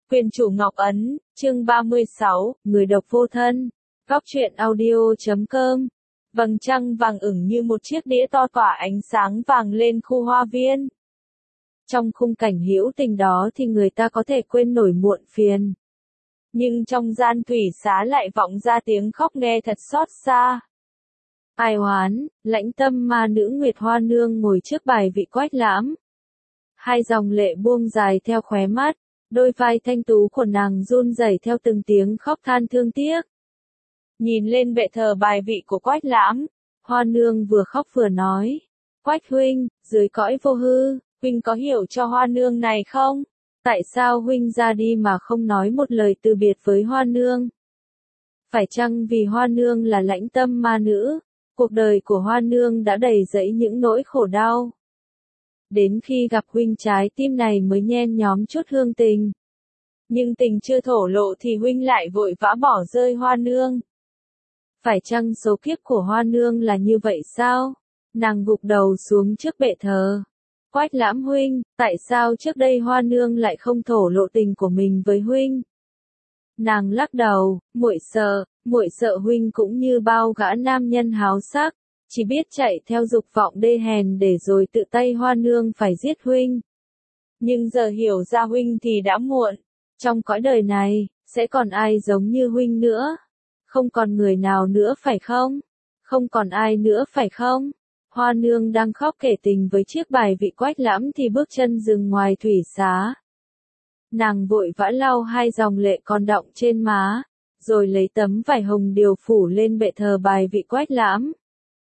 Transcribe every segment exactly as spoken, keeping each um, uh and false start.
Quyền chủ Ngọc Ấn, chương ba mươi sáu, Người độc vô thân. Góc truyện audio chấm com. Vầng trăng vàng ửng như một chiếc đĩa to tỏa ánh sáng vàng lên khu hoa viên. Trong khung cảnh hữu tình đó thì người ta có thể quên nổi muộn phiền. Nhưng trong gian thủy xá lại vọng ra tiếng khóc nghe thật xót xa. Ai oán, lãnh tâm ma nữ Nguyệt Hoa Nương ngồi trước bài vị Quách Lãm. Hai dòng lệ buông dài theo khóe mắt. Đôi vai thanh tú của nàng run rẩy theo từng tiếng khóc than thương tiếc. Nhìn lên bệ thờ bài vị của Quách Lãm, Hoa Nương vừa khóc vừa nói. Quách huynh, dưới cõi vô hư, huynh có hiểu cho Hoa Nương này không? Tại sao huynh ra đi mà không nói một lời từ biệt với Hoa Nương? Phải chăng vì Hoa Nương là lãnh tâm ma nữ, cuộc đời của Hoa Nương đã đầy dẫy những nỗi khổ đau? Đến khi gặp huynh trái tim này mới nhen nhóm chút hương tình. Nhưng tình chưa thổ lộ thì huynh lại vội vã bỏ rơi Hoa Nương. Phải chăng số kiếp của Hoa Nương là như vậy sao? Nàng gục đầu xuống trước bệ thờ. Quách Lãm huynh, tại sao trước đây Hoa Nương lại không thổ lộ tình của mình với huynh? Nàng lắc đầu, muội sợ, muội sợ huynh cũng như bao gã nam nhân háo sắc. Chỉ biết chạy theo dục vọng đê hèn để rồi tự tay Hoa Nương phải giết huynh. Nhưng giờ hiểu ra huynh thì đã muộn. Trong cõi đời này, sẽ còn ai giống như huynh nữa? Không còn người nào nữa phải không? Không còn ai nữa phải không? Hoa Nương đang khóc kể tình với chiếc bài vị Quách Lãm thì bước chân dừng ngoài thủy xá. Nàng vội vã lau hai dòng lệ còn đọng trên má, rồi lấy tấm vải hồng điều phủ lên bệ thờ bài vị Quách Lãm.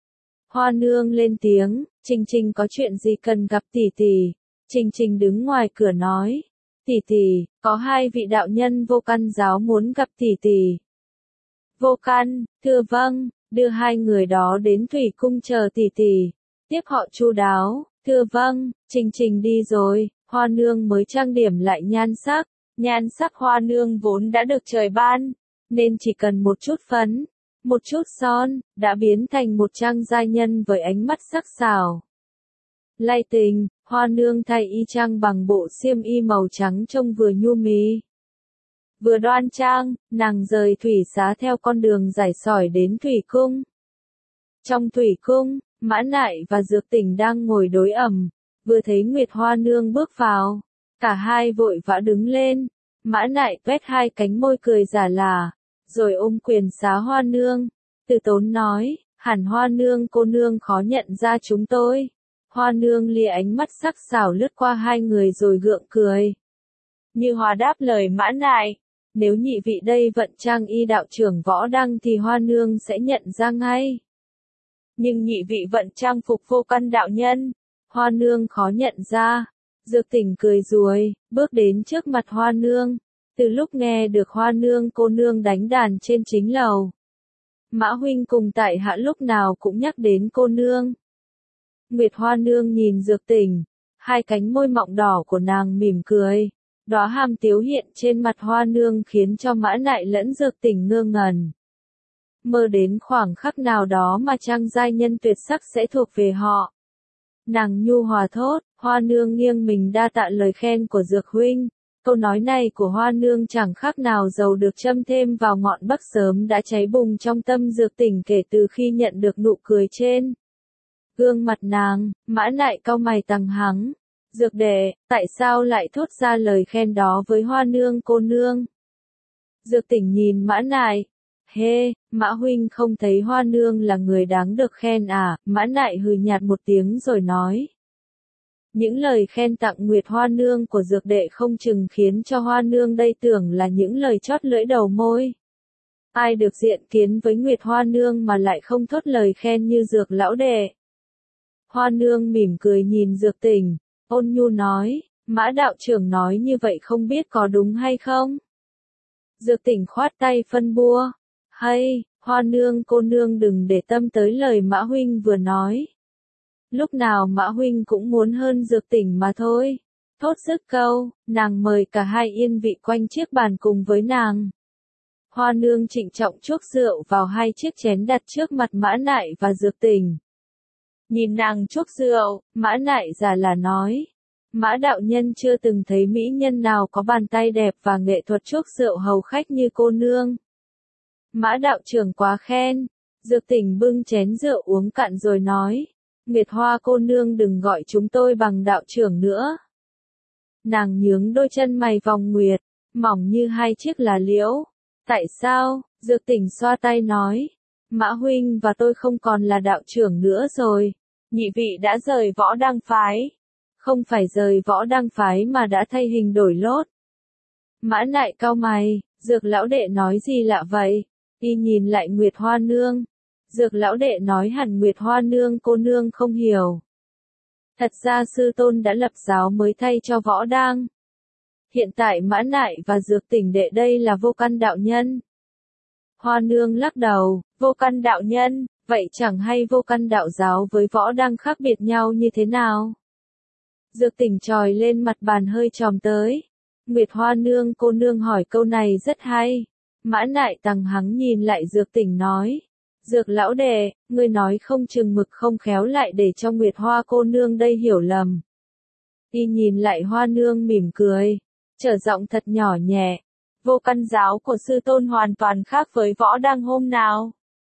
Hoa Nương lên tiếng, Trình Trình có chuyện gì cần gặp tỷ tỷ? Trình Trình đứng ngoài cửa nói, tỷ tỷ, có hai vị đạo nhân vô căn giáo muốn gặp tỷ tỷ. Vô căn, thưa vâng, đưa hai người đó đến thủy cung chờ tỷ tỷ. Tiếp họ chu đáo, thưa vâng, Trình Trình đi rồi, Hoa Nương mới trang điểm lại nhan sắc. Nhan sắc Hoa Nương vốn đã được trời ban, nên chỉ cần một chút phấn, một chút son, đã biến thành một trang giai nhân với ánh mắt sắc sảo. Lay tình, Hoa Nương thay y trang bằng bộ xiêm y màu trắng trông vừa nhu mì, vừa đoan trang, nàng rời thủy xá theo con đường rải sỏi đến thủy cung. Trong thủy cung, Mã Nại và Dược Tỉnh đang ngồi đối ẩm, vừa thấy Nguyệt Hoa Nương bước vào, cả hai vội vã đứng lên. Mã Nại tuét hai cánh môi cười giả lả, rồi ôm quyền xá Hoa Nương, từ tốn nói, hẳn Hoa Nương cô nương khó nhận ra chúng tôi. Hoa Nương lia ánh mắt sắc sảo lướt qua hai người rồi gượng cười. Như hòa đáp lời Mã Nại, nếu nhị vị đây vận trang y đạo trưởng Võ Đăng thì Hoa Nương sẽ nhận ra ngay. Nhưng nhị vị vận trang phục vô căn đạo nhân, Hoa Nương khó nhận ra. Dược Tỉnh cười ruồi, bước đến trước mặt Hoa Nương. Từ lúc nghe được Hoa Nương cô nương đánh đàn trên chính lầu, Mã huynh cùng tại hạ lúc nào cũng nhắc đến cô nương. Nguyệt Hoa Nương nhìn Dược Tỉnh, hai cánh môi mọng đỏ của nàng mỉm cười, đóa hàm tiếu hiện trên mặt Hoa Nương khiến cho Mã Nại lẫn Dược Tỉnh ngơ ngẩn. Mơ đến khoảng khắc nào đó mà trang giai nhân tuyệt sắc sẽ thuộc về họ. Nàng nhu hòa thốt, Hoa Nương nghiêng mình đa tạ lời khen của Dược huynh. Câu nói này của Hoa Nương chẳng khác nào dầu được châm thêm vào ngọn bắc sớm đã cháy bùng trong tâm Dược Tỉnh kể từ khi nhận được nụ cười trên gương mặt nàng. Mã Nại cau mày tằng hắng. Dược đệ, tại sao lại thốt ra lời khen đó với Hoa Nương cô nương? Dược Tỉnh nhìn Mã Nại. Hê, Mã huynh không thấy Hoa Nương là người đáng được khen à? Mã Nại hừ nhạt một tiếng rồi nói. Những lời khen tặng Nguyệt Hoa Nương của Dược đệ không chừng khiến cho Hoa Nương đây tưởng là những lời chót lưỡi đầu môi. Ai được diện kiến với Nguyệt Hoa Nương mà lại không thốt lời khen như Dược lão đệ? Hoa Nương mỉm cười nhìn Dược Tỉnh, ôn nhu nói, Mã đạo trưởng nói như vậy không biết có đúng hay không? Dược Tỉnh khoát tay phân bua, hay, Hoa Nương cô nương đừng để tâm tới lời Mã huynh vừa nói. Lúc nào Mã huynh cũng muốn hơn Dược Tỉnh mà thôi. Thốt dứt câu, nàng mời cả hai yên vị quanh chiếc bàn cùng với nàng. Hoa Nương trịnh trọng chuốc rượu vào hai chiếc chén đặt trước mặt Mã Nại và Dược Tỉnh. Nhìn nàng chuốc rượu, Mã Nại già là nói, Mã đạo nhân chưa từng thấy mỹ nhân nào có bàn tay đẹp và nghệ thuật chuốc rượu hầu khách như cô nương. Mã đạo trưởng quá khen. Dược Tỉnh bưng chén rượu uống cạn rồi nói. Nguyệt Hoa cô nương đừng gọi chúng tôi bằng đạo trưởng nữa. Nàng nhướng đôi chân mày vòng nguyệt, mỏng như hai chiếc lá liễu. Tại sao? Dược Tỉnh xoa tay nói. Mã huynh và tôi không còn là đạo trưởng nữa rồi. Nhị vị đã rời Võ Đăng phái. Không phải rời Võ Đăng phái mà đã thay hình đổi lốt. Mã Nại cau mày, Dược lão đệ nói gì lạ vậy? Y nhìn lại Nguyệt Hoa nương. Dược lão đệ nói hẳn Nguyệt Hoa nương cô nương không hiểu. Thật ra sư tôn đã lập giáo mới thay cho Võ Đăng. Hiện tại Mã Nại và Dược Tỉnh đệ đây là vô căn đạo nhân. Hoa nương lắc đầu, vô căn đạo nhân, vậy chẳng hay vô căn đạo giáo với Võ Đăng khác biệt nhau như thế nào? Dược Tỉnh tròi lên mặt bàn hơi tròm tới. Nguyệt Hoa nương cô nương hỏi câu này rất hay. Mã Nại tằng hắng nhìn lại Dược Tỉnh nói. Dược lão đệ, ngươi nói không chừng mực không khéo lại để cho Nguyệt Hoa cô nương đây hiểu lầm. Y nhìn lại Hoa nương mỉm cười, trở giọng thật nhỏ nhẹ. Vô căn giáo của sư tôn hoàn toàn khác với Võ Đăng hôm nào.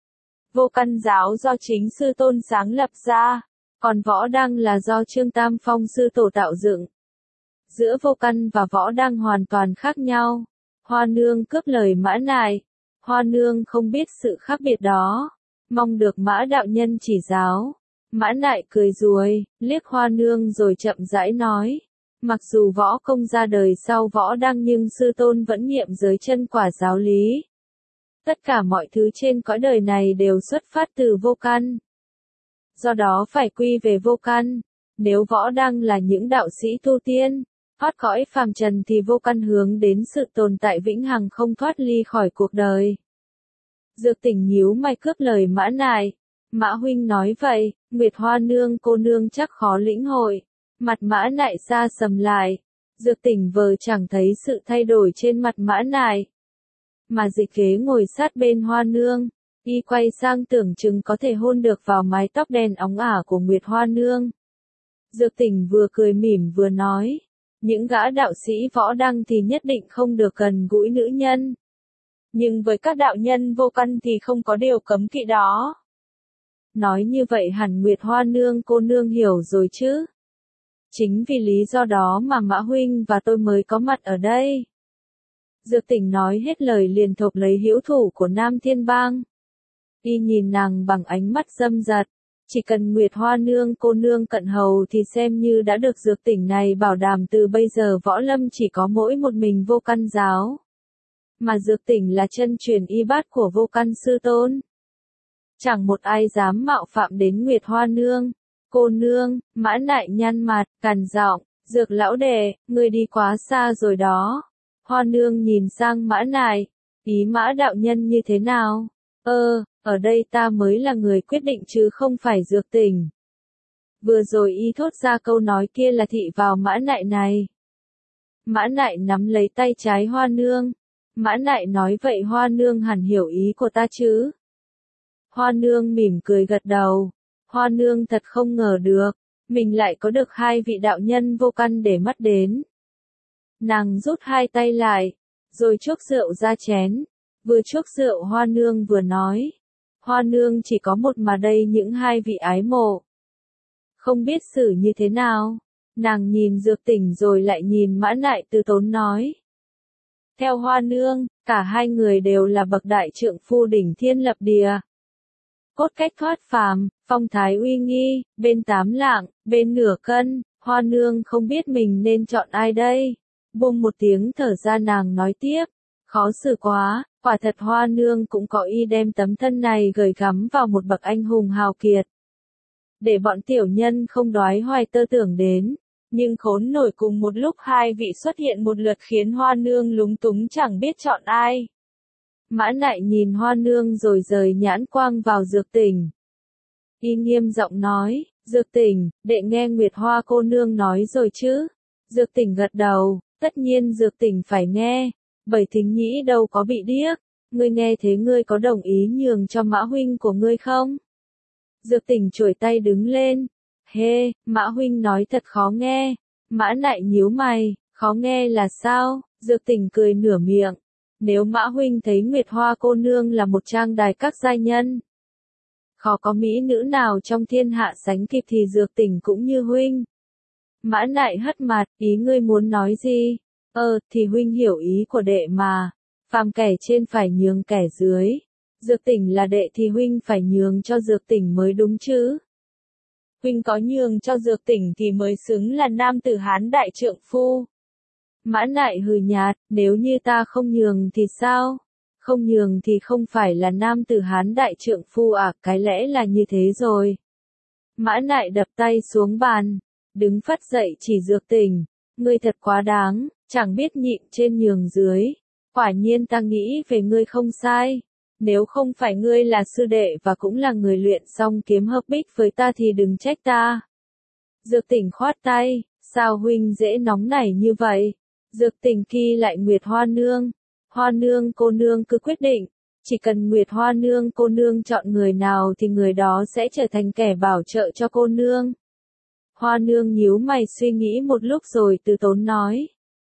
Vô căn giáo do chính sư tôn sáng lập ra, còn Võ Đăng là do Trương Tam Phong sư tổ tạo dựng. Giữa vô căn và Võ Đăng hoàn toàn khác nhau. Hoa nương cướp lời Mã Nại. Hoa nương không biết sự khác biệt đó, mong được Mã đạo nhân chỉ giáo. Mã Nại cười ruồi, liếc Hoa nương rồi chậm rãi nói. Mặc dù Võ công ra đời sau Võ Đăng nhưng sư tôn vẫn nghiệm giới chân quả giáo lý. Tất cả mọi thứ trên cõi đời này đều xuất phát từ vô căn. Do đó phải quy về vô căn. Nếu Võ Đăng là những đạo sĩ tu tiên, thoát cõi phàm trần thì vô căn hướng đến sự tồn tại vĩnh hằng không thoát ly khỏi cuộc đời. Dược Tỉnh nhíu mày cướp lời Mã Nại. Mã huynh nói vậy, Nguyệt Hoa nương cô nương chắc khó lĩnh hội. Mặt Mã Nại xa sầm lại. Dược Tỉnh vờ chẳng thấy sự thay đổi trên mặt Mã Nại. Mà Dịch Kế ngồi sát bên Hoa nương. Y quay sang tưởng chừng có thể hôn được vào mái tóc đen óng ả của Nguyệt Hoa nương. Dược Tỉnh vừa cười mỉm vừa nói. Những gã đạo sĩ Võ Đăng thì nhất định không được gần gũi nữ nhân. Nhưng với các đạo nhân vô căn thì không có điều cấm kỵ đó. Nói như vậy hẳn Nguyệt Hoa nương cô nương hiểu rồi chứ. Chính vì lý do đó mà Mã huynh và tôi mới có mặt ở đây. Dược Tỉnh nói hết lời liền thộp lấy hữu thủ của Nam Thiên Bang. Y nhìn nàng bằng ánh mắt dâm dật. Chỉ cần Nguyệt Hoa nương cô nương cận hầu thì xem như đã được Dược Tỉnh này bảo đảm từ bây giờ võ lâm chỉ có mỗi một mình vô căn giáo. Mà Dược Tỉnh là chân truyền y bát của vô căn sư tôn. Chẳng một ai dám mạo phạm đến Nguyệt Hoa nương. Cô nương, Mã Nại nhăn mặt, cằn giọng, Dược lão đệ, ngươi đi quá xa rồi đó. Hoa nương nhìn sang Mã Nại, ý Mã đạo nhân như thế nào? Ơ, ở đây ta mới là người quyết định chứ không phải Dược Tỉnh. Vừa rồi y thốt ra câu nói kia là thị vào Mã Nại này. Mã Nại nắm lấy tay trái Hoa nương. Mã Nại nói vậy Hoa nương hẳn hiểu ý của ta chứ? Hoa nương mỉm cười gật đầu. Hoa nương thật không ngờ được, mình lại có được hai vị đạo nhân vô căn để mắt đến. Nàng rút hai tay lại, rồi chuốc rượu ra chén. Vừa chuốc rượu Hoa nương vừa nói. Hoa nương chỉ có một mà đây những hai vị ái mộ. Không biết xử như thế nào. Nàng nhìn Dược Tỉnh rồi lại nhìn Mã Nại từ tốn nói. Theo Hoa nương, cả hai người đều là bậc đại trượng phu đỉnh thiên lập địa. Cốt cách thoát phàm, phong thái uy nghi, bên tám lạng, bên nửa cân, Hoa nương không biết mình nên chọn ai đây. Buông một tiếng thở ra nàng nói tiếp, khó xử quá, quả thật Hoa nương cũng có ý đem tấm thân này gửi gắm vào một bậc anh hùng hào kiệt. Để bọn tiểu nhân không đoái hoài tơ tưởng đến, nhưng khốn nổi cùng một lúc hai vị xuất hiện một lượt khiến Hoa nương lúng túng chẳng biết chọn ai. Mã Nại nhìn Hoa nương rồi rời nhãn quang vào Dược Tỉnh. Y nghiêm giọng nói, Dược Tỉnh, đệ nghe Nguyệt Hoa cô nương nói rồi chứ? Dược Tỉnh gật đầu, tất nhiên Dược Tỉnh phải nghe, bởi thính nhĩ đâu có bị điếc. Ngươi nghe thế ngươi có đồng ý nhường cho Mã huynh của ngươi không? Dược Tỉnh chuỗi tay đứng lên. Hê, Mã huynh nói thật khó nghe. Mã Nại nhíu mày, khó nghe là sao? Dược Tỉnh cười nửa miệng. Nếu Mã huynh thấy Nguyệt Hoa cô nương là một trang đài các giai nhân, khó có mỹ nữ nào trong thiên hạ sánh kịp thì Dược Tỉnh cũng như huynh. Mã Nại hất mặt, ý ngươi muốn nói gì? Ờ, thì huynh hiểu ý của đệ mà. Phàm kẻ trên phải nhường kẻ dưới. Dược Tỉnh là đệ thì huynh phải nhường cho Dược Tỉnh mới đúng chứ. Huynh có nhường cho Dược Tỉnh thì mới xứng là nam tử Hán đại trượng phu. Mã Nại hừ nhạt, nếu như ta không nhường thì sao? Không nhường thì không phải là nam tử Hán đại trượng phu à, cái lẽ là như thế rồi. Mã Nại đập tay xuống bàn, đứng phắt dậy chỉ Dược Tỉnh, ngươi thật quá đáng, chẳng biết nhịn trên nhường dưới. Quả nhiên ta nghĩ về ngươi không sai. Nếu không phải ngươi là sư đệ và cũng là người luyện song kiếm hợp bích với ta thì đừng trách ta. Dược Tỉnh khoát tay, sao huynh dễ nóng nảy như vậy? Dược Tỉnh kỳ lại Nguyệt Hoa nương. Hoa nương cô nương cứ quyết định, chỉ cần Nguyệt Hoa nương cô nương chọn người nào thì người đó sẽ trở thành kẻ bảo trợ cho cô nương. Hoa nương nhíu mày suy nghĩ một lúc rồi từ tốn nói.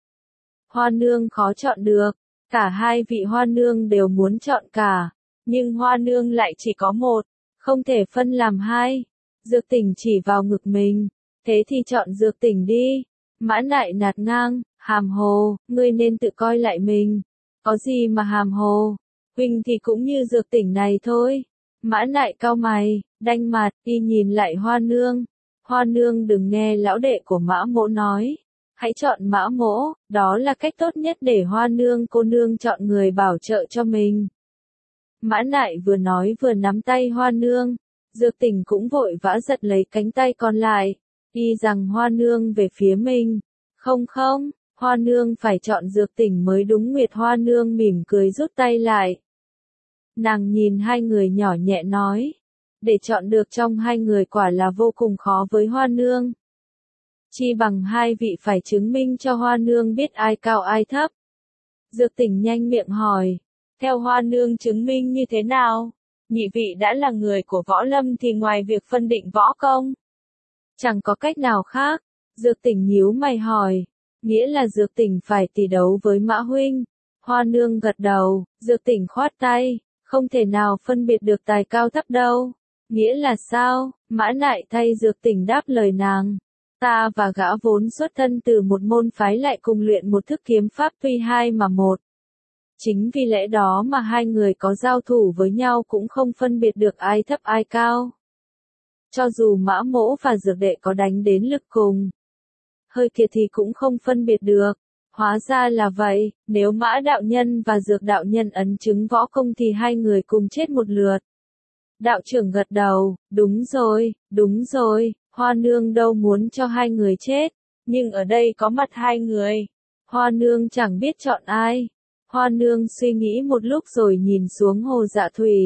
Hoa nương khó chọn được, cả hai vị hoa nương đều muốn chọn cả, nhưng hoa nương lại chỉ có một, không thể phân làm hai. Dược Tỉnh chỉ vào ngực mình, thế thì chọn Dược Tỉnh đi. Mã Nại nạt ngang, hàm hồ, ngươi nên tự coi lại mình. Có gì mà hàm hồ, huynh thì cũng như Dược Tỉnh này thôi. Mã Nại cau mày, đanh mặt, đi nhìn lại hoa nương. Hoa nương đừng nghe lão đệ của Mã Mỗ nói. Hãy chọn Mã Mỗ, đó là cách tốt nhất để hoa nương cô nương chọn người bảo trợ cho mình. Mã Nại vừa nói vừa nắm tay hoa nương. Dược Tỉnh cũng vội vã giật lấy cánh tay còn lại, y rằng hoa nương về phía mình. Không không, hoa nương phải chọn Dược Tỉnh mới đúng. Nguyệt Hoa nương mỉm cười rút tay lại. Nàng nhìn hai người nhỏ nhẹ nói. Để chọn được trong hai người quả là vô cùng khó với hoa nương. Chi bằng hai vị phải chứng minh cho hoa nương biết ai cao ai thấp. Dược Tỉnh nhanh miệng hỏi. Theo hoa nương chứng minh như thế nào? Nhị vị đã là người của võ lâm thì ngoài việc phân định võ công, chẳng có cách nào khác. Dược Tỉnh nhíu mày hỏi. Nghĩa là Dược Tỉnh phải tỷ đấu với Mã huynh. Hoa nương gật đầu, Dược Tỉnh khoát tay. Không thể nào phân biệt được tài cao thấp đâu. Nghĩa là sao? Mã Nại thay Dược Tỉnh đáp lời nàng. Ta và gã vốn xuất thân từ một môn phái lại cùng luyện một thức kiếm pháp tuy hai mà một. Chính vì lẽ đó mà hai người có giao thủ với nhau cũng không phân biệt được ai thấp ai cao. Cho dù Mã Mỗ và Dược đệ có đánh đến lực cùng hơi kiệt thì cũng không phân biệt được. Hóa ra là vậy, nếu Mã đạo nhân và Dược đạo nhân ấn chứng võ công thì hai người cùng chết một lượt. Đạo trưởng gật đầu, đúng rồi, đúng rồi, hoa nương đâu muốn cho hai người chết, nhưng ở đây có mặt hai người. Hoa nương chẳng biết chọn ai. Hoa nương suy nghĩ một lúc rồi nhìn xuống Hồ Dạ Thủy.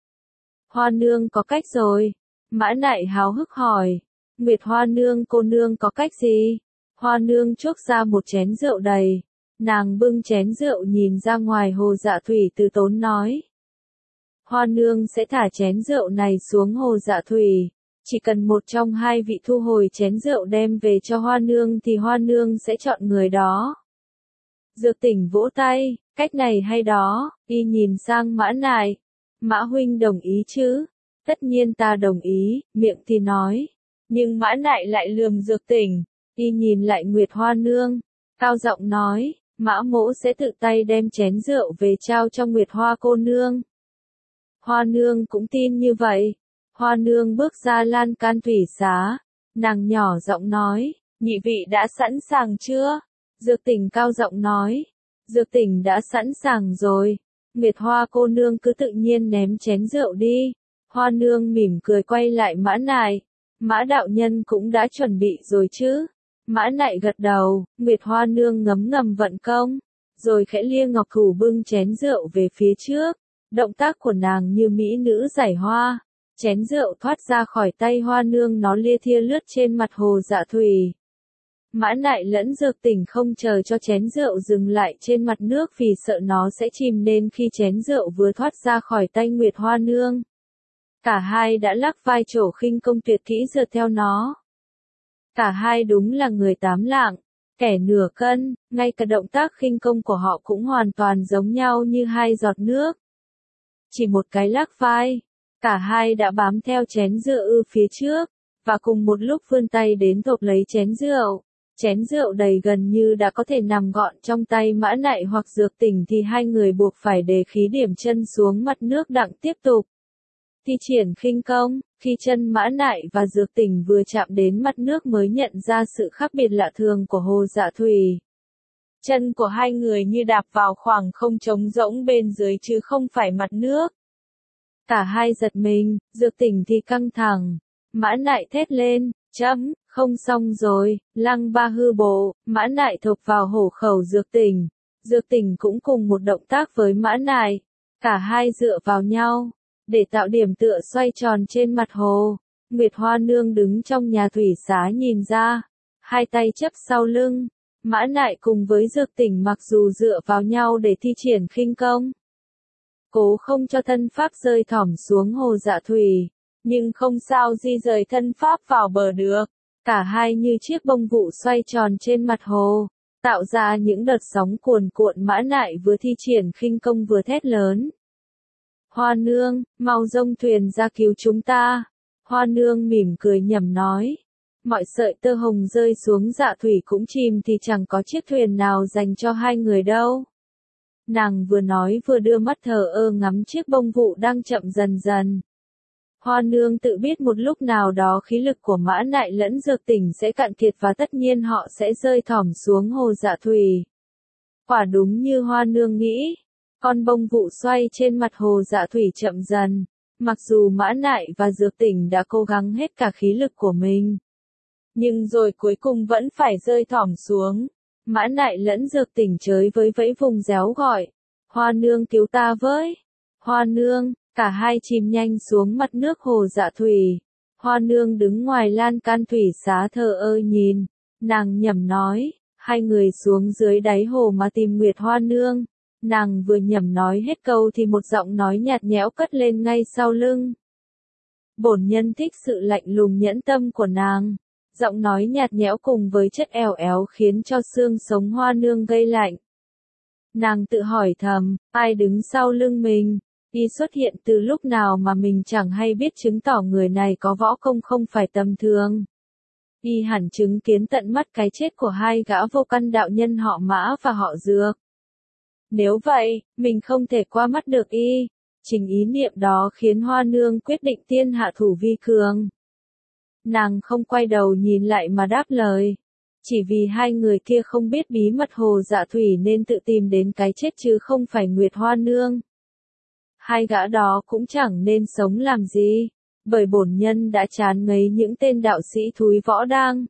Hoa nương có cách rồi. Mã Nại háo hức hỏi. Nguyệt Hoa nương cô nương có cách gì? Hoa nương chuốc ra một chén rượu đầy. Nàng bưng chén rượu nhìn ra ngoài Hồ Dạ Thủy từ tốn nói. Hoa nương sẽ thả chén rượu này xuống Hồ Dạ Thủy. Chỉ cần một trong hai vị thu hồi chén rượu đem về cho hoa nương thì hoa nương sẽ chọn người đó. Dược Tỉnh vỗ tay, cách này hay đó. Y nhìn sang Mã Nại. Mã huynh đồng ý chứ? Tất nhiên ta đồng ý, miệng thì nói. Nhưng Mã Nại lại lườm Dược Tỉnh. Y nhìn lại Nguyệt Hoa nương, cao giọng nói, Mã Mỗ sẽ tự tay đem chén rượu về trao cho Nguyệt Hoa cô nương. Hoa nương cũng tin như vậy. Hoa nương bước ra lan can thủy xá. Nàng nhỏ giọng nói, nhị vị đã sẵn sàng chưa? Dược Tỉnh cao giọng nói, Dược Tỉnh đã sẵn sàng rồi. Nguyệt Hoa cô nương cứ tự nhiên ném chén rượu đi. Hoa nương mỉm cười quay lại Mã Nại. Mã đạo nhân cũng đã chuẩn bị rồi chứ? Mã Nại gật đầu, Nguyệt Hoa nương ngấm ngầm vận công, rồi khẽ lia ngọc thủ bưng chén rượu về phía trước. Động tác của nàng như mỹ nữ giải hoa. Chén rượu thoát ra khỏi tay hoa nương, nó lia thia lướt trên mặt Hồ Dạ Thủy. Mã Nại lẫn Dược Tỉnh không chờ cho chén rượu dừng lại trên mặt nước vì sợ nó sẽ chìm, nên khi chén rượu vừa thoát ra khỏi tay Nguyệt Hoa nương, cả hai đã lắc vai trổ khinh công tuyệt kỹ dượt theo nó. Cả hai đúng là người tám lạng, kẻ nửa cân, ngay cả động tác khinh công của họ cũng hoàn toàn giống nhau như hai giọt nước. Chỉ một cái lắc vai, cả hai đã bám theo chén rượu ư phía trước, và cùng một lúc vươn tay đến thộp lấy chén rượu. Chén rượu đầy gần như đã có thể nằm gọn trong tay Mã Nại hoặc Dược Tỉnh thì hai người buộc phải đề khí điểm chân xuống mặt nước đặng tiếp tục thi triển khinh công. Khi chân Mã Nại và Dược Tỉnh vừa chạm đến mặt nước mới nhận ra sự khác biệt lạ thường của Hồ Dạ Thủy. Chân của hai người như đạp vào khoảng không trống rỗng bên dưới chứ không phải mặt nước. Cả hai giật mình, Dược Tỉnh thì căng thẳng. Mã Nại thét lên, chấm, không xong rồi, lăng ba hư bộ. Mã Nại thộp vào hổ khẩu Dược Tỉnh. Dược Tỉnh cũng cùng một động tác với Mã Nại. Cả hai dựa vào nhau, để tạo điểm tựa xoay tròn trên mặt hồ. Nguyệt Hoa Nương đứng trong nhà thủy xá nhìn ra, hai tay chấp sau lưng. Mã Nại cùng với Dược Tỉnh mặc dù dựa vào nhau để thi triển khinh công, cố không cho thân pháp rơi thỏm xuống Hồ Dạ Thủy, nhưng không sao di rời thân pháp vào bờ được. Cả hai như chiếc bông vụ xoay tròn trên mặt hồ, tạo ra những đợt sóng cuồn cuộn. Mã Nại vừa thi triển khinh công vừa thét lớn: Hoa Nương, mau dông thuyền ra cứu chúng ta. Hoa Nương mỉm cười nhẩm nói: mọi sợi tơ hồng rơi xuống Dạ Thủy cũng chìm thì chẳng có chiếc thuyền nào dành cho hai người đâu. Nàng vừa nói vừa đưa mắt thờ ơ ngắm chiếc bông vụ đang chậm dần dần. Hoa Nương tự biết một lúc nào đó khí lực của Mã Nại lẫn Dược Tỉnh sẽ cạn kiệt và tất nhiên họ sẽ rơi thỏm xuống Hồ Dạ Thủy. Quả đúng như Hoa Nương nghĩ, con bông vụ xoay trên mặt Hồ Dạ Thủy chậm dần. Mặc dù Mã Nại và Dược Tỉnh đã cố gắng hết cả khí lực của mình, nhưng rồi cuối cùng vẫn phải rơi thỏm xuống. Mã Nại lẫn Dược Tỉnh chới với vẫy vùng réo gọi: Hoa Nương cứu ta với! Hoa Nương! Cả hai chìm nhanh xuống mặt nước Hồ Dạ Thủy. Hoa Nương đứng ngoài lan can thủy xá thờ ơ nhìn. Nàng nhẩm nói: hai người xuống dưới đáy hồ mà tìm Nguyệt Hoa Nương. Nàng vừa nhẩm nói hết câu thì một giọng nói nhạt nhẽo cất lên ngay sau lưng. Bổn nhân thích sự lạnh lùng nhẫn tâm của nàng. Giọng nói nhạt nhẽo cùng với chất ẻo éo khiến cho xương sống Hoa Nương gây lạnh. Nàng tự hỏi thầm, ai đứng sau lưng mình? Y xuất hiện từ lúc nào mà mình chẳng hay biết, chứng tỏ người này có võ công không phải tầm thường. Y hẳn chứng kiến tận mắt cái chết của hai gã vô căn đạo nhân họ Mã và họ Dược. Nếu vậy, mình không thể qua mắt được y. Chính ý niệm đó khiến Hoa Nương quyết định tiên hạ thủ vi cường. Nàng không quay đầu nhìn lại mà đáp lời: chỉ vì hai người kia không biết bí mật Hồ Dạ Thủy nên tự tìm đến cái chết chứ không phải Nguyệt Hoa Nương. Hai gã đó cũng chẳng nên sống làm gì, bởi bổn nhân đã chán ngấy những tên đạo sĩ thúi võ đang.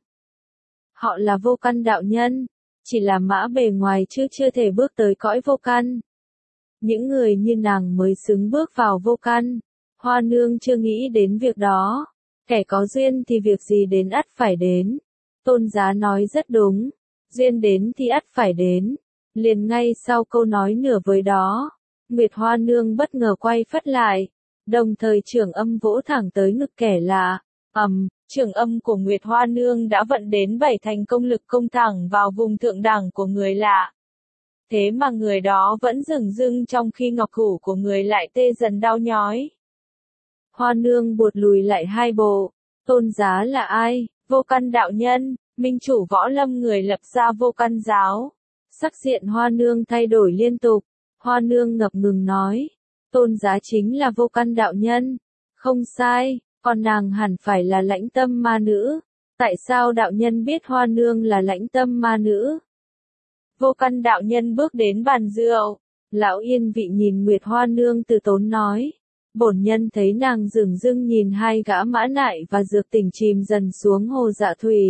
Họ là vô căn đạo nhân, chỉ là mã bề ngoài chứ chưa thể bước tới cõi vô căn. Những người như nàng mới xứng bước vào vô căn. Hoa Nương chưa nghĩ đến việc đó. Kẻ có duyên thì việc gì đến ắt phải đến. Tôn Giá nói rất đúng. Duyên đến thì ắt phải đến. Liền ngay sau câu nói nửa vời đó, Nguyệt Hoa Nương bất ngờ quay phắt lại, đồng thời trường âm vỗ thẳng tới ngực kẻ lạ. Ầm, um, trường âm của Nguyệt Hoa Nương đã vận đến bảy thành công lực công thẳng vào vùng thượng đẳng của người lạ. Thế mà người đó vẫn dửng dưng trong khi ngọc thủ của người lại tê dần đau nhói. Hoa Nương buột lùi lại hai bộ. Tôn Giá là ai? Vô căn đạo nhân, minh chủ võ lâm người lập ra vô căn giáo. Sắc diện Hoa Nương thay đổi liên tục. Hoa Nương ngập ngừng nói: Tôn Giá chính là vô căn đạo nhân. Không sai, còn nàng hẳn phải là Lãnh Tâm ma nữ. Tại sao đạo nhân biết Hoa Nương là Lãnh Tâm ma nữ? Vô căn đạo nhân bước đến bàn rượu. Lão yên vị nhìn Nguyệt Hoa Nương từ tốn nói: bổn nhân thấy nàng dửng dưng nhìn hai gã Mã Nại và Dược Tỉnh chìm dần xuống Hồ Dạ Thủy,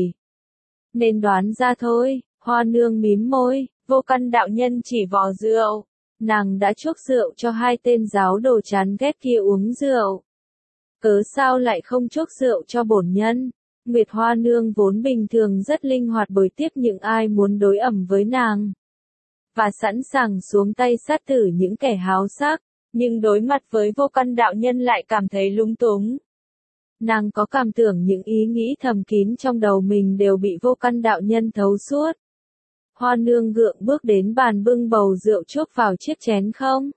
nên đoán ra thôi. Hoa Nương mím môi: vô căn đạo nhân chỉ vò rượu. Nàng đã chuốc rượu cho hai tên giáo đồ chán ghét kia uống rượu. Cớ sao lại không chuốc rượu cho bổn nhân? Nguyệt Hoa Nương vốn bình thường rất linh hoạt bồi tiếp những ai muốn đối ẩm với nàng, và sẵn sàng xuống tay sát tử những kẻ háo sắc, nhưng đối mặt với vô căn đạo nhân lại cảm thấy lung túng. Nàng có cảm tưởng những ý nghĩ thầm kín trong đầu mình đều bị Vô Căn đạo nhân thấu suốt. Hoa nương gượng bước đến bàn bưng bầu rượu chuốc vào chiếc chén không.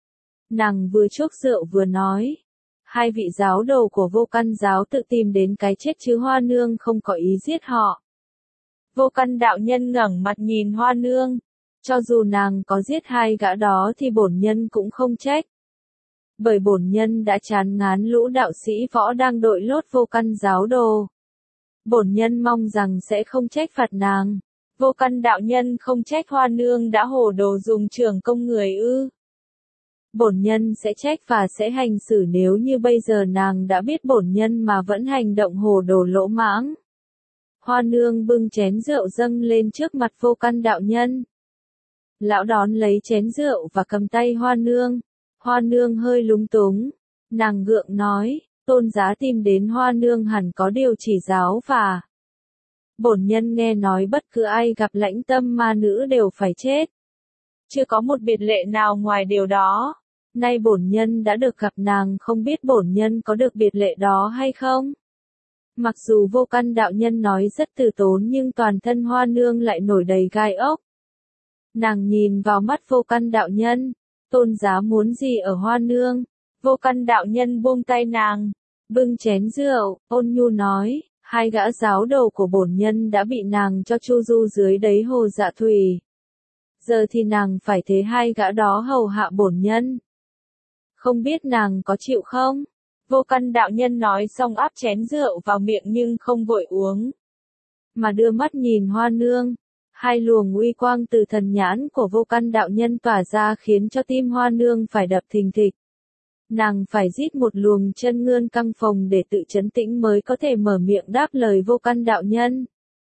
Nàng vừa chuốc rượu vừa nói. Hai vị giáo đồ của Vô Căn giáo tự tìm đến cái chết chứ Hoa nương không có ý giết họ. Vô Căn đạo nhân ngẩng mặt nhìn Hoa nương. Cho dù nàng có giết hai gã đó thì bổn nhân cũng không trách. Bởi bổn nhân đã chán ngán lũ đạo sĩ võ đang đội lốt Vô Căn giáo đồ. Bổn nhân mong rằng sẽ không trách phạt nàng. Vô Căn đạo nhân không trách Hoa nương đã hồ đồ dùng trường công người ư. Bổn nhân sẽ trách và sẽ hành xử nếu như bây giờ nàng đã biết bổn nhân mà vẫn hành động hồ đồ lỗ mãng. Hoa nương bưng chén rượu dâng lên trước mặt Vô Căn đạo nhân. Lão đón lấy chén rượu và cầm tay Hoa nương. Hoa nương hơi lúng túng. Nàng gượng nói, tôn giá tìm đến Hoa nương hẳn có điều chỉ giáo và. Bổn nhân nghe nói bất cứ ai gặp lãnh tâm ma nữ đều phải chết. Chưa có một biệt lệ nào ngoài điều đó. Nay bổn nhân đã được gặp nàng không biết bổn nhân có được biệt lệ đó hay không? Mặc dù Vô Căn đạo nhân nói rất từ tốn nhưng toàn thân Hoa nương lại nổi đầy gai ốc. Nàng nhìn vào mắt Vô Căn đạo nhân. Tôn giá muốn gì ở Hoa nương? Vô Căn đạo nhân buông tay nàng. Bưng chén rượu, ôn nhu nói. Hai gã giáo đầu của bổn nhân đã bị nàng cho chu du dưới đáy hồ Dạ Thủy. Giờ thì nàng phải thế hai gã đó hầu hạ bổn nhân. Không biết nàng có chịu không? Vô Căn đạo nhân nói xong áp chén rượu vào miệng nhưng không vội uống. Mà đưa mắt nhìn Hoa nương. Hai luồng uy quang từ thần nhãn của Vô Căn đạo nhân tỏa ra khiến cho tim Hoa nương phải đập thình thịch. Nàng phải rít một luồng chân ngươn căng phồng để tự trấn tĩnh mới có thể mở miệng đáp lời Vô Căn đạo nhân.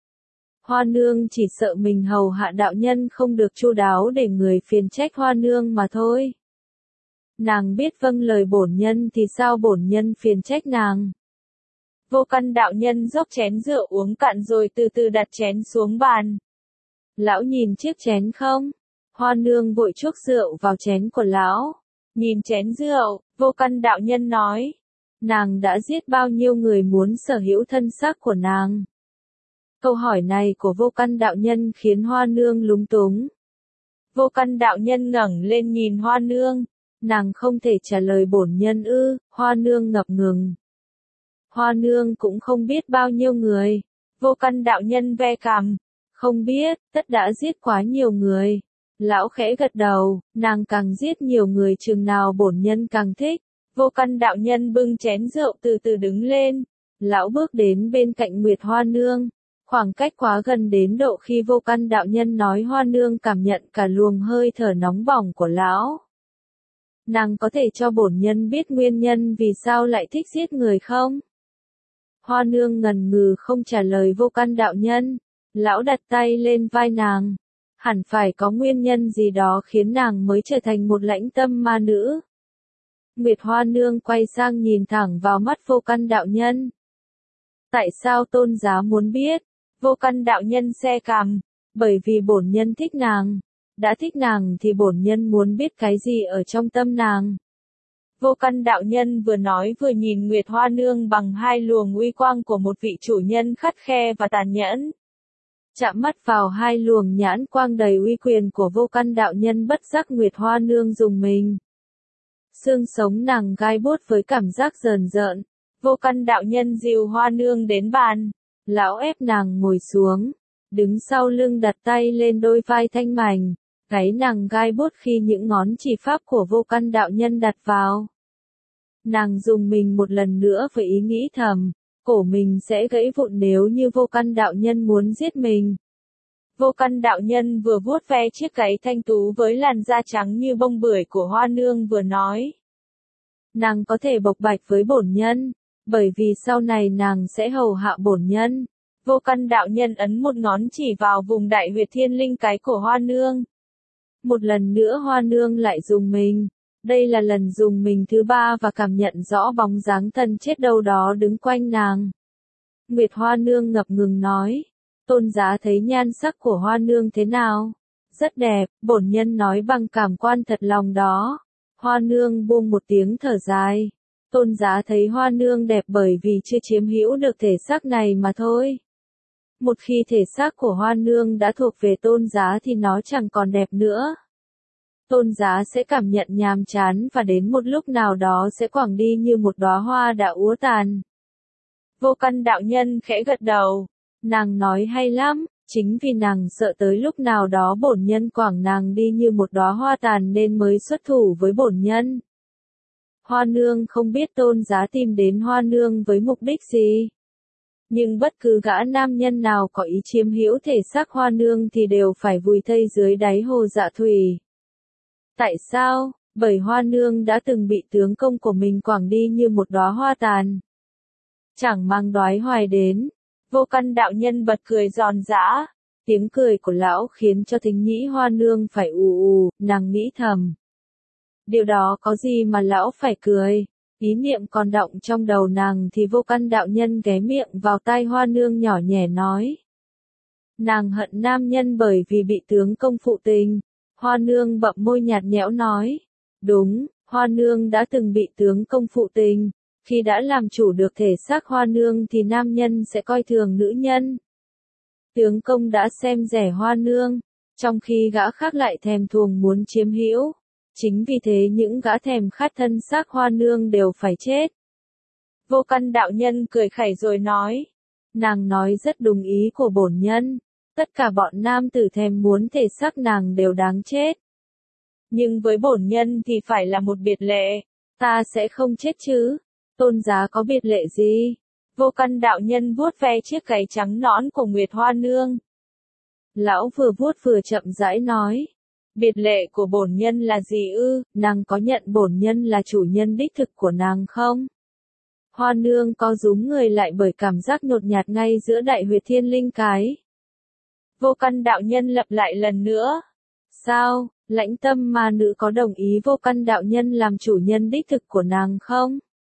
Hoa nương chỉ sợ mình hầu hạ đạo nhân không được chu đáo để người phiền trách Hoa nương mà thôi. Nàng biết vâng lời bổn nhân thì sao bổn nhân phiền trách nàng. Vô Căn đạo nhân dốc chén rượu uống cạn rồi từ từ đặt chén xuống bàn. Lão nhìn chiếc chén không? Hoa nương vội chuốc rượu vào chén của lão. Nhìn chén rượu, Vô Căn đạo nhân nói. Nàng đã giết bao nhiêu người muốn sở hữu thân xác của nàng? Câu hỏi này của Vô Căn đạo nhân khiến Hoa nương lúng túng. Vô Căn đạo nhân ngẩng lên nhìn Hoa nương. Nàng không thể trả lời bổn nhân ư, Hoa nương ngập ngừng. Hoa nương cũng không biết bao nhiêu người. Vô Căn đạo nhân ve cằm. Không biết, tất đã giết quá nhiều người. Lão khẽ gật đầu, nàng càng giết nhiều người chừng nào bổn nhân càng thích. Vô Căn đạo nhân bưng chén rượu từ từ đứng lên. Lão bước đến bên cạnh Nguyệt Hoa nương. Khoảng cách quá gần đến độ khi Vô Căn đạo nhân nói Hoa nương cảm nhận cả luồng hơi thở nóng bỏng của lão. Nàng có thể cho bổn nhân biết nguyên nhân vì sao lại thích giết người không? Hoa nương ngần ngừ không trả lời Vô Căn đạo nhân. Lão đặt tay lên vai nàng. Hẳn phải có nguyên nhân gì đó khiến nàng mới trở thành một lãnh tâm ma nữ. Nguyệt Hoa nương quay sang nhìn thẳng vào mắt Vô Căn đạo nhân. Tại sao tôn giá muốn biết? Vô Căn đạo nhân se cằm. Bởi vì bổn nhân thích nàng. Đã thích nàng thì bổn nhân muốn biết cái gì ở trong tâm nàng. Vô Căn đạo nhân vừa nói vừa nhìn Nguyệt Hoa nương bằng hai luồng uy quang của một vị chủ nhân khắt khe và tàn nhẫn. Chạm mắt vào hai luồng nhãn quang đầy uy quyền của Vô Căn đạo nhân bất giác Nguyệt Hoa nương rùng mình. Xương sống nàng gai buốt với cảm giác rờn rợn. Vô Căn đạo nhân dìu Hoa nương đến bàn. Lão ép nàng ngồi xuống. Đứng sau lưng đặt tay lên đôi vai thanh mảnh. Gáy nàng gai buốt khi những ngón chỉ pháp của Vô Căn đạo nhân đặt vào. Nàng dùng mình một lần nữa với ý nghĩ thầm. Cổ mình sẽ gãy vụn nếu như Vô Căn đạo nhân muốn giết mình. Vô Căn đạo nhân vừa vuốt ve chiếc gáy thanh tú với làn da trắng như bông bưởi của Hoa nương vừa nói. Nàng có thể bộc bạch với bổn nhân, bởi vì sau này nàng sẽ hầu hạ bổn nhân. Vô Căn đạo nhân ấn một ngón chỉ vào vùng đại huyệt thiên linh cái của Hoa nương. Một lần nữa Hoa nương lại dùng mình. Đây là lần dùng mình thứ ba và cảm nhận rõ bóng dáng thân chết đâu đó đứng quanh nàng. Nguyệt Hoa nương ngập ngừng nói. Tôn giá thấy nhan sắc của Hoa nương thế nào? Rất đẹp, bổn nhân nói bằng cảm quan thật lòng đó. Hoa nương buông một tiếng thở dài. Tôn Giá thấy Hoa Nương đẹp bởi vì chưa chiếm hữu được thể xác này mà thôi. Một khi thể xác của Hoa Nương đã thuộc về Tôn Giá thì nó chẳng còn đẹp nữa. Tôn Giá sẽ cảm nhận nhàm chán và đến một lúc nào đó sẽ quẳng đi như một đóa hoa đã úa tàn. Vô Căn đạo nhân khẽ gật đầu. Nàng nói hay lắm, chính vì nàng sợ tới lúc nào đó bổn nhân quẳng nàng đi như một đóa hoa tàn nên mới xuất thủ với bổn nhân. Hoa Nương không biết Tôn Giá tìm đến Hoa Nương với mục đích gì. Nhưng bất cứ gã nam nhân nào có ý chiếm hữu thể xác Hoa Nương thì đều phải vùi thây dưới đáy hồ Dạ Thủy. Tại sao? Bởi Hoa Nương đã từng bị tướng công của mình quẳng đi như một đóa hoa tàn. Chẳng mang đoái hoài đến. Vô Căn đạo nhân bật cười giòn giã. Tiếng cười của lão khiến cho Thính Nhĩ Hoa Nương phải ù ù, nàng nghĩ thầm. Điều đó có gì mà lão phải cười? Ý niệm còn động trong đầu nàng thì Vô Căn đạo nhân ghé miệng vào tai Hoa Nương nhỏ nhẹ nói. Nàng hận nam nhân bởi vì bị tướng công phụ tình. Hoa Nương bậm môi nhạt nhẽo nói. Đúng, Hoa Nương đã từng bị tướng công phụ tình. Khi đã làm chủ được thể xác Hoa Nương thì nam nhân sẽ coi thường nữ nhân. Tướng công đã xem rẻ Hoa Nương, trong khi gã khác lại thèm thuồng muốn chiếm hữu. Chính vì thế những gã thèm khát thân xác Hoa Nương đều phải chết. Vô Căn đạo nhân cười khẩy rồi nói. Nàng nói rất đúng ý của bổn nhân. Tất cả bọn nam tử thèm muốn thể xác nàng đều đáng chết. Nhưng với bổn nhân thì phải là một biệt lệ. Ta sẽ không chết chứ. Tôn Giá có biệt lệ gì? Vô Căn đạo nhân vuốt ve chiếc gáy trắng nõn của Nguyệt Hoa Nương. Lão vừa vuốt vừa chậm rãi nói. Biệt lệ của bổn nhân là gì ư? Nàng có nhận bổn nhân là chủ nhân đích thực của nàng không? Hoa Nương có rúm người lại bởi cảm giác nhột nhạt ngay giữa đại huyệt thiên linh cái. Vô Căn đạo nhân lặp lại lần nữa. Sao, Lãnh Tâm ma nữ có đồng ý Vô Căn đạo nhân làm chủ nhân đích thực của nàng không?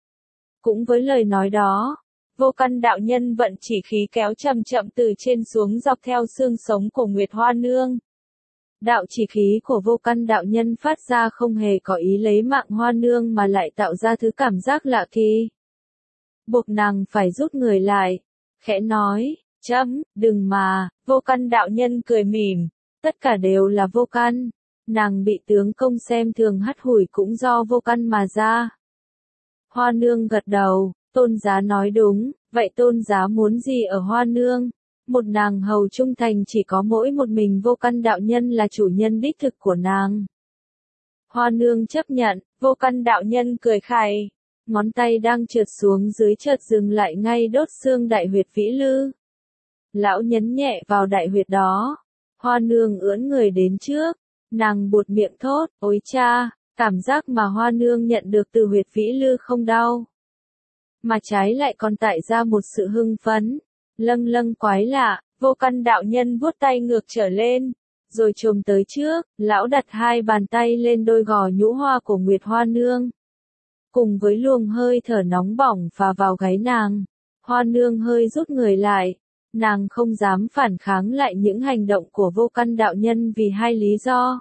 Cũng với lời nói đó, Vô Căn đạo nhân vận chỉ khí kéo chậm chậm từ trên xuống dọc theo xương sống của Nguyệt Hoa Nương. Đạo chỉ khí của Vô Căn đạo nhân phát ra không hề có ý lấy mạng Hoa Nương mà lại tạo ra thứ cảm giác lạ kỳ. Buộc nàng phải rút người lại, khẽ nói, chấm, đừng mà. Vô Căn đạo nhân cười mỉm, tất cả đều là Vô Căn. Nàng bị tướng công xem thường hắt hủi cũng do Vô Căn mà ra. Hoa Nương gật đầu, Tôn Giá nói đúng, vậy Tôn Giá muốn gì ở Hoa Nương? Một nàng hầu trung thành chỉ có mỗi một mình Vô Căn đạo nhân là chủ nhân đích thực của nàng. Hoa Nương chấp nhận, Vô Căn đạo nhân cười khẩy, ngón tay đang trượt xuống dưới chợt dừng lại ngay đốt xương đại huyệt vĩ lư. Lão nhấn nhẹ vào đại huyệt đó. Hoa Nương ưỡn người đến trước, nàng buột miệng thốt, ôi cha, cảm giác mà Hoa Nương nhận được từ huyệt vĩ lư không đau. Mà trái lại còn tại ra một sự hưng phấn, lâng lâng quái lạ. Vô Căn đạo nhân vuốt tay ngược trở lên, rồi chồm tới trước, lão đặt hai bàn tay lên đôi gò nhũ hoa của Nguyệt Hoa Nương. Cùng với luồng hơi thở nóng bỏng phả vào gáy nàng, Hoa Nương hơi rút người lại. Nàng không dám phản kháng lại những hành động của Vô Căn đạo nhân vì hai lý do.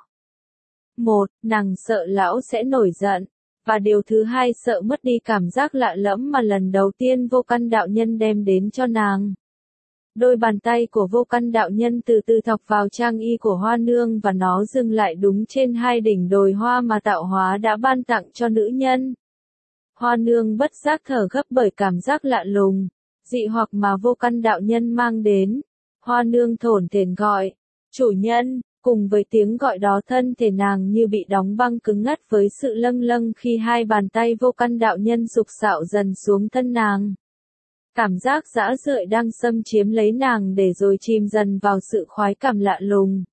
Một, nàng sợ lão sẽ nổi giận. Và điều thứ hai sợ mất đi cảm giác lạ lẫm mà lần đầu tiên Vô Căn đạo nhân đem đến cho nàng. Đôi bàn tay của Vô Căn đạo nhân từ từ thọc vào trang y của Hoa Nương và nó dừng lại đúng trên hai đỉnh đồi hoa mà tạo hóa đã ban tặng cho nữ nhân. Hoa Nương bất giác thở gấp bởi cảm giác lạ lùng, dị hoặc mà Vô Căn đạo nhân mang đến. Hoa Nương thổn thển gọi, chủ nhân, cùng với tiếng gọi đó thân thể nàng như bị đóng băng cứng ngắt với sự lâng lâng khi hai bàn tay Vô Căn đạo nhân sục sạo dần xuống thân nàng. Cảm giác dã rượi đang xâm chiếm lấy nàng để rồi chìm dần vào sự khoái cảm lạ lùng.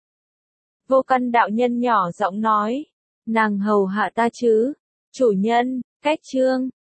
Vô Căn đạo nhân nhỏ giọng nói, nàng hầu hạ ta chứ, chủ nhân, cách chương.